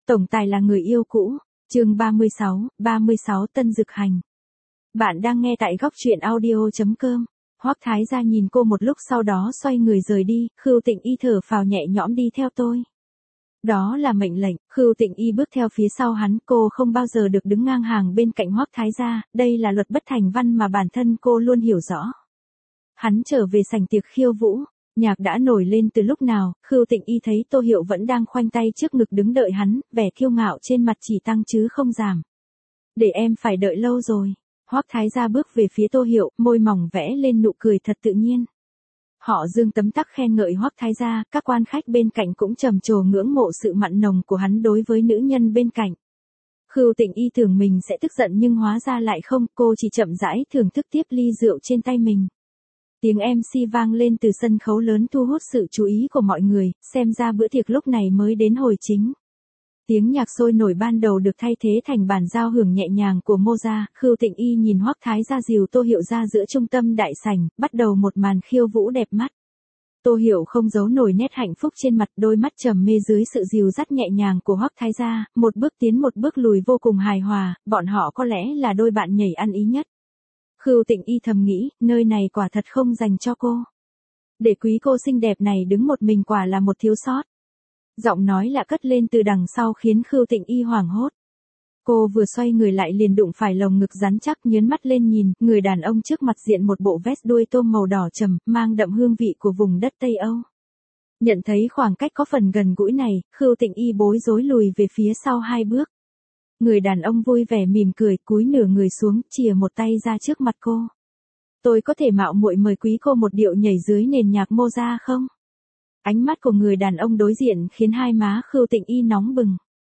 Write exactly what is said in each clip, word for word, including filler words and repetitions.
Tổng tài là người yêu cũ, chương ba mươi sáu, ba mươi sáu Tân Dực Hành. Bạn đang nghe tại góc truyện audio chấm com. Hoắc Thái gia nhìn cô một lúc sau đó xoay người rời đi, Khưu Tịnh Y thở phào nhẹ nhõm đi theo tôi. Đó là mệnh lệnh, Khưu Tịnh Y bước theo phía sau hắn, cô không bao giờ được đứng ngang hàng bên cạnh Hoắc Thái gia, đây là luật bất thành văn mà bản thân cô luôn hiểu rõ. Hắn trở về sảnh tiệc khiêu vũ. Nhạc đã nổi lên từ lúc nào, Khưu Tịnh Y thấy Tô Hiểu vẫn đang khoanh tay trước ngực đứng đợi hắn, vẻ kiêu ngạo trên mặt chỉ tăng chứ không giảm. Để em phải đợi lâu rồi. Hoắc Thái gia bước về phía Tô Hiểu, môi mỏng vẽ lên nụ cười thật tự nhiên. Họ Dương tấm tắc khen ngợi Hoắc Thái gia, các quan khách bên cạnh cũng trầm trồ ngưỡng mộ sự mặn nồng của hắn đối với nữ nhân bên cạnh. Khưu Tịnh Y tưởng mình sẽ tức giận nhưng hóa ra lại không, cô chỉ chậm rãi thưởng thức tiếp ly rượu trên tay mình. Tiếng em xê vang lên từ sân khấu lớn thu hút sự chú ý của mọi người, xem ra bữa tiệc lúc này mới đến hồi chính. Tiếng nhạc sôi nổi ban đầu được thay thế thành bản giao hưởng nhẹ nhàng của Mozart, Khưu Tịnh Y nhìn Hoắc Thái gia dìu Tô Hiểu ra giữa trung tâm đại sảnh, bắt đầu một màn khiêu vũ đẹp mắt. Tô Hiểu không giấu nổi nét hạnh phúc trên mặt, đôi mắt trầm mê dưới sự dìu dắt nhẹ nhàng của Hoắc Thái gia, một bước tiến một bước lùi vô cùng hài hòa, bọn họ có lẽ là đôi bạn nhảy ăn ý nhất. Khưu Tịnh Y thầm nghĩ, nơi này quả thật không dành cho cô. Để quý cô xinh đẹp này đứng một mình quả là một thiếu sót. Giọng nói lạ cất lên từ đằng sau khiến Khưu Tịnh Y hoảng hốt. Cô vừa xoay người lại liền đụng phải lồng ngực rắn chắc, nhớn mắt lên nhìn, người đàn ông trước mặt diện một bộ vest đuôi tôm màu đỏ trầm, mang đậm hương vị của vùng đất Tây Âu. Nhận thấy khoảng cách có phần gần gũi này, Khưu Tịnh Y bối rối lùi về phía sau hai bước. Người đàn ông vui vẻ mỉm cười, cúi nửa người xuống, chìa một tay ra trước mặt cô. Tôi có thể mạo muội mời quý cô một điệu nhảy dưới nền nhạc Mozart không? Ánh mắt của người đàn ông đối diện khiến hai má Khưu Tịnh Y nóng bừng.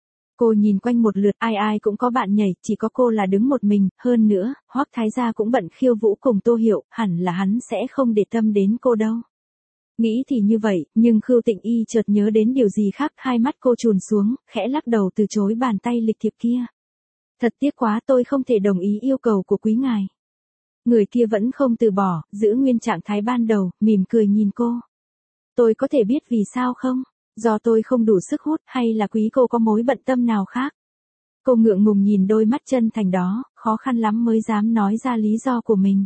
Cô nhìn quanh một lượt, ai ai cũng có bạn nhảy, chỉ có cô là đứng một mình, hơn nữa, Hoắc Thái gia cũng bận khiêu vũ cùng Tô Hiểu, hẳn là hắn sẽ không để tâm đến cô đâu. Nghĩ thì như vậy, nhưng Khưu Tịnh Y chợt nhớ đến điều gì khác, hai mắt cô trùn xuống, khẽ lắc đầu từ chối bàn tay lịch thiệp kia. Thật tiếc quá, tôi không thể đồng ý yêu cầu của quý ngài. Người kia vẫn không từ bỏ, giữ nguyên trạng thái ban đầu, mỉm cười nhìn cô. Tôi có thể biết vì sao không? Do tôi không đủ sức hút hay là quý cô có mối bận tâm nào khác? Cô ngượng ngùng nhìn đôi mắt chân thành đó, khó khăn lắm mới dám nói ra lý do của mình.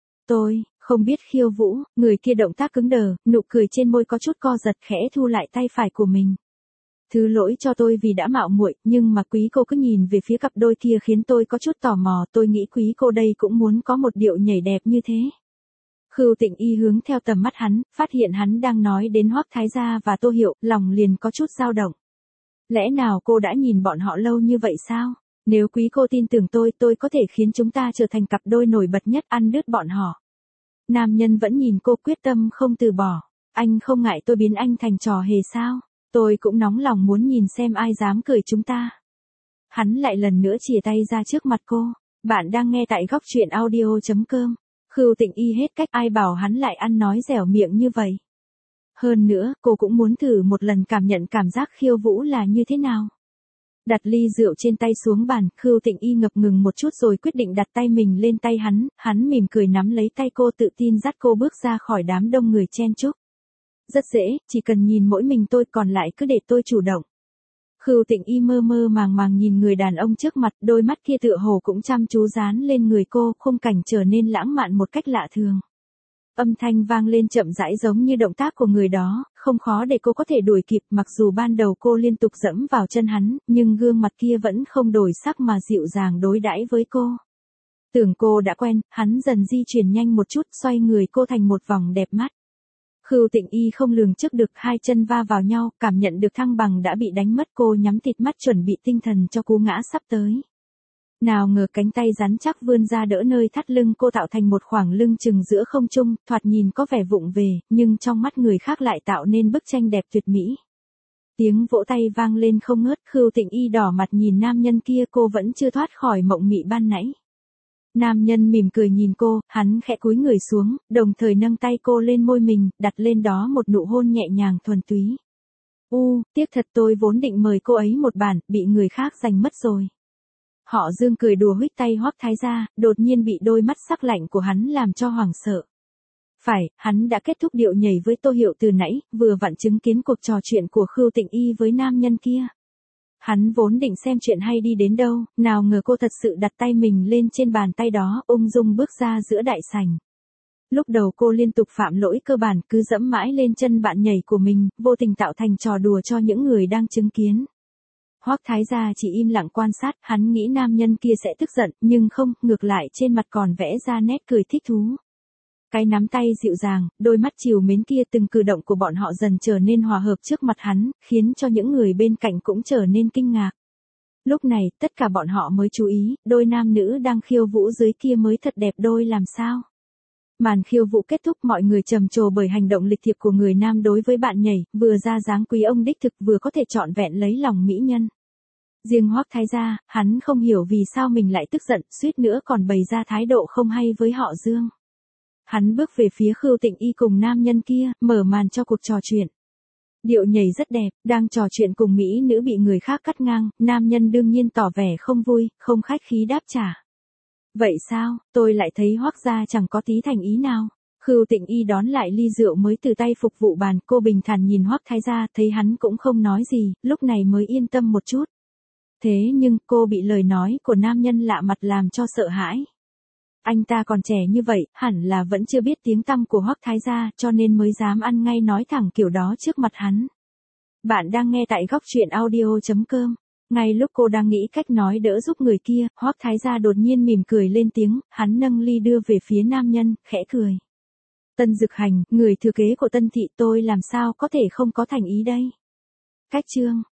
Tôi không biết khiêu vũ. Người kia động tác cứng đờ, nụ cười trên môi có chút co giật, khẽ thu lại tay phải của mình. Thứ lỗi cho tôi vì đã mạo muội, nhưng mà quý cô cứ nhìn về phía cặp đôi kia khiến tôi có chút tò mò, tôi nghĩ quý cô đây cũng muốn có một điệu nhảy đẹp như thế. Khưu Tịnh Y hướng theo tầm mắt hắn, phát hiện hắn đang nói đến Hoắc Thái gia và Tô Hiểu, lòng liền có chút dao động. Lẽ nào cô đã nhìn bọn họ lâu như vậy sao? Nếu quý cô tin tưởng tôi, tôi có thể khiến chúng ta trở thành cặp đôi nổi bật nhất, ăn đứt bọn họ. Nam nhân vẫn nhìn cô quyết tâm không từ bỏ. Anh không ngại tôi biến anh thành trò hề sao? Tôi cũng nóng lòng muốn nhìn xem ai dám cười chúng ta. Hắn lại lần nữa chìa tay ra trước mặt cô. Bạn đang nghe tại góc truyện audio chấm com. Khưu Tịnh Y hết cách, ai bảo hắn lại ăn nói dẻo miệng như vậy. Hơn nữa, cô cũng muốn thử một lần cảm nhận cảm giác khiêu vũ là như thế nào. Đặt ly rượu trên tay xuống bàn, Khưu Tịnh Y ngập ngừng một chút rồi quyết định đặt tay mình lên tay hắn, hắn mỉm cười nắm lấy tay cô, tự tin dắt cô bước ra khỏi đám đông người chen chúc. Rất dễ, chỉ cần nhìn mỗi mình tôi, còn lại cứ để tôi chủ động. Khưu Tịnh Y mơ mơ màng màng nhìn người đàn ông trước mặt, đôi mắt kia tựa hồ cũng chăm chú dán lên người cô, khung cảnh trở nên lãng mạn một cách lạ thường. Âm thanh vang lên chậm rãi giống như động tác của người đó, không khó để cô có thể đuổi kịp, mặc dù ban đầu cô liên tục dẫm vào chân hắn, nhưng gương mặt kia vẫn không đổi sắc mà dịu dàng đối đãi với cô. Tưởng cô đã quen, hắn dần di chuyển nhanh một chút, xoay người cô thành một vòng đẹp mắt. Khưu Tịnh Y không lường trước được, hai chân va vào nhau, cảm nhận được thăng bằng đã bị đánh mất, cô nhắm thịt mắt chuẩn bị tinh thần cho cú ngã sắp tới. Nào ngờ cánh tay rắn chắc vươn ra đỡ nơi thắt lưng cô, tạo thành một khoảng lưng chừng giữa không trung, thoạt nhìn có vẻ vụng về, nhưng trong mắt người khác lại tạo nên bức tranh đẹp tuyệt mỹ. Tiếng vỗ tay vang lên không ngớt, Khưu Tịnh Y đỏ mặt nhìn nam nhân kia, cô vẫn chưa thoát khỏi mộng mị ban nãy. Nam nhân mỉm cười nhìn cô, hắn khẽ cúi người xuống, đồng thời nâng tay cô lên môi mình, đặt lên đó một nụ hôn nhẹ nhàng thuần túy. U, tiếc thật, tôi vốn định mời cô ấy một bản, bị người khác giành mất rồi. Họ Dương cười đùa huých tay Hoắc Thái gia, đột nhiên bị đôi mắt sắc lạnh của hắn làm cho hoảng sợ. Phải, hắn đã kết thúc điệu nhảy với Tô Hiểu từ nãy, vừa vặn chứng kiến cuộc trò chuyện của Khưu Tịnh Y với nam nhân kia. Hắn vốn định xem chuyện hay đi đến đâu, nào ngờ cô thật sự đặt tay mình lên trên bàn tay đó, ung dung bước ra giữa đại sảnh. Lúc đầu cô liên tục phạm lỗi cơ bản, cứ dẫm mãi lên chân bạn nhảy của mình, vô tình tạo thành trò đùa cho những người đang chứng kiến. Hoắc Thái gia chỉ im lặng quan sát, hắn nghĩ nam nhân kia sẽ tức giận, nhưng không, ngược lại trên mặt còn vẽ ra nét cười thích thú. Cái nắm tay dịu dàng, đôi mắt trìu mến kia, từng cử động của bọn họ dần trở nên hòa hợp trước mặt hắn, khiến cho những người bên cạnh cũng trở nên kinh ngạc. Lúc này, tất cả bọn họ mới chú ý, đôi nam nữ đang khiêu vũ dưới kia mới thật đẹp đôi làm sao. Màn khiêu vũ kết thúc, mọi người trầm trồ bởi hành động lịch thiệp của người nam đối với bạn nhảy, vừa ra dáng quý ông đích thực, vừa có thể trọn vẹn lấy lòng mỹ nhân. Riêng Hoắc Thái gia, hắn không hiểu vì sao mình lại tức giận, suýt nữa còn bày ra thái độ không hay với họ Dương. Hắn bước về phía Khưu Tịnh Y cùng nam nhân kia, mở màn cho cuộc trò chuyện. Điệu nhảy rất đẹp, đang trò chuyện cùng mỹ nữ bị người khác cắt ngang, nam nhân đương nhiên tỏ vẻ không vui, không khách khí đáp trả. Vậy sao, tôi lại thấy Hoắc gia chẳng có tí thành ý nào. Khưu Tịnh Y đón lại ly rượu mới từ tay phục vụ bàn, cô bình thản nhìn Hoắc Thái gia, thấy hắn cũng không nói gì, lúc này mới yên tâm một chút. Thế nhưng, cô bị lời nói của nam nhân lạ mặt làm cho sợ hãi. Anh ta còn trẻ như vậy, hẳn là vẫn chưa biết tiếng tăm của Hoắc Thái gia, cho nên mới dám ăn ngay nói thẳng kiểu đó trước mặt hắn. Bạn đang nghe tại góc truyện audio chấm com. Ngay lúc cô đang nghĩ cách nói đỡ giúp người kia, Hoắc Thái gia đột nhiên mỉm cười lên tiếng, hắn nâng ly đưa về phía nam nhân, khẽ cười. Tân Dực Hành, người thừa kế của Tân thị, tôi làm sao có thể không có thành ý đây. Cách chương